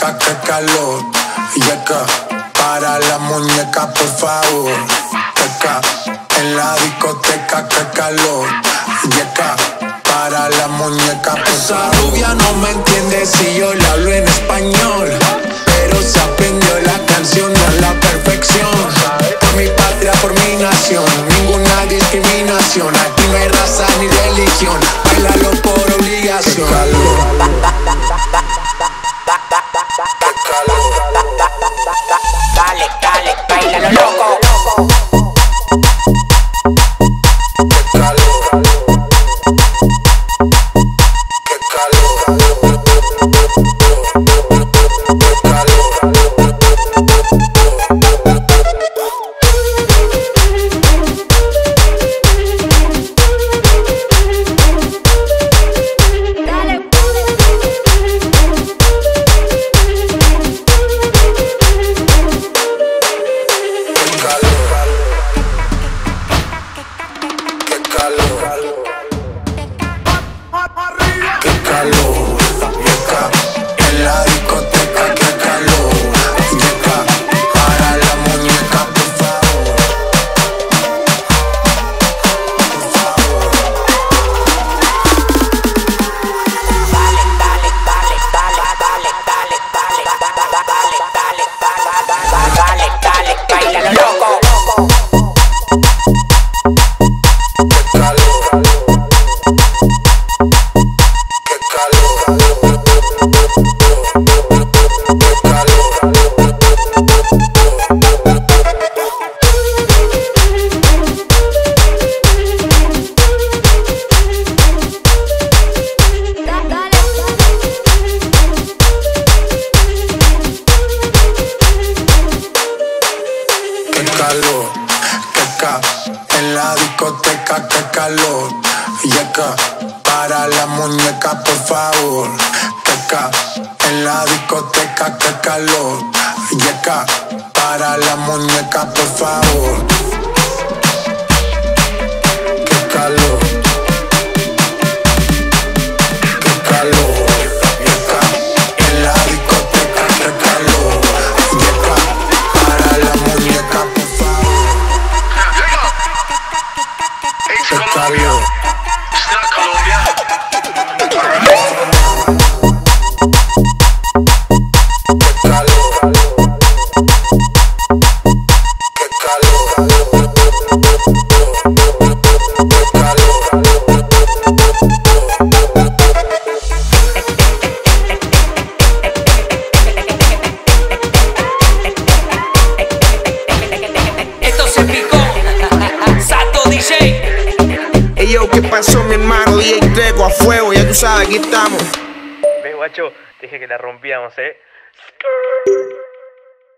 discoteca, qué calor. Yeca, para la muñeca, por favor. Yeca, en la discoteca, qué calor. Yeca, para la muñeca, por favor. Esa rubia no me entiende si yo le hablo en español, pero se aprendió la canción a la perfección. Por mi patria, por mi nación, ninguna discriminación. Aquí no hay raza ni religión, bailalo por obligación. Qué calor. Qué calor. Dale, dale, bailalo loco. Qué calor. Qué calor. Qué calor. Qué calor, yeca, en la discoteca, qué calor, yeca, para la muñeca, por favor, por favor. Dale, dale, dale, dale, dale, dale, dale, dale, dale, bailalo loco. Qué calor. Qué calor. Qué calor, yeca, en la discoteca, qué calor, yeca, para la muñeca, por favor, yeca, en la discoteca, qué calor, yeca, para la muñeca, por favor, qué calor, qué calor, yeca, en la discoteca, qué calor, yeca, para la muñeca, por favor. Qué calor. Qué calor. Qué calor. Qué Esto se picó. Sato DJ. Ey yo, ¿qué pasó mi hermano? DJ Treco a fuego, ya tú sabes, aquí estamos. Ve, guacho, dije que la rompíamos,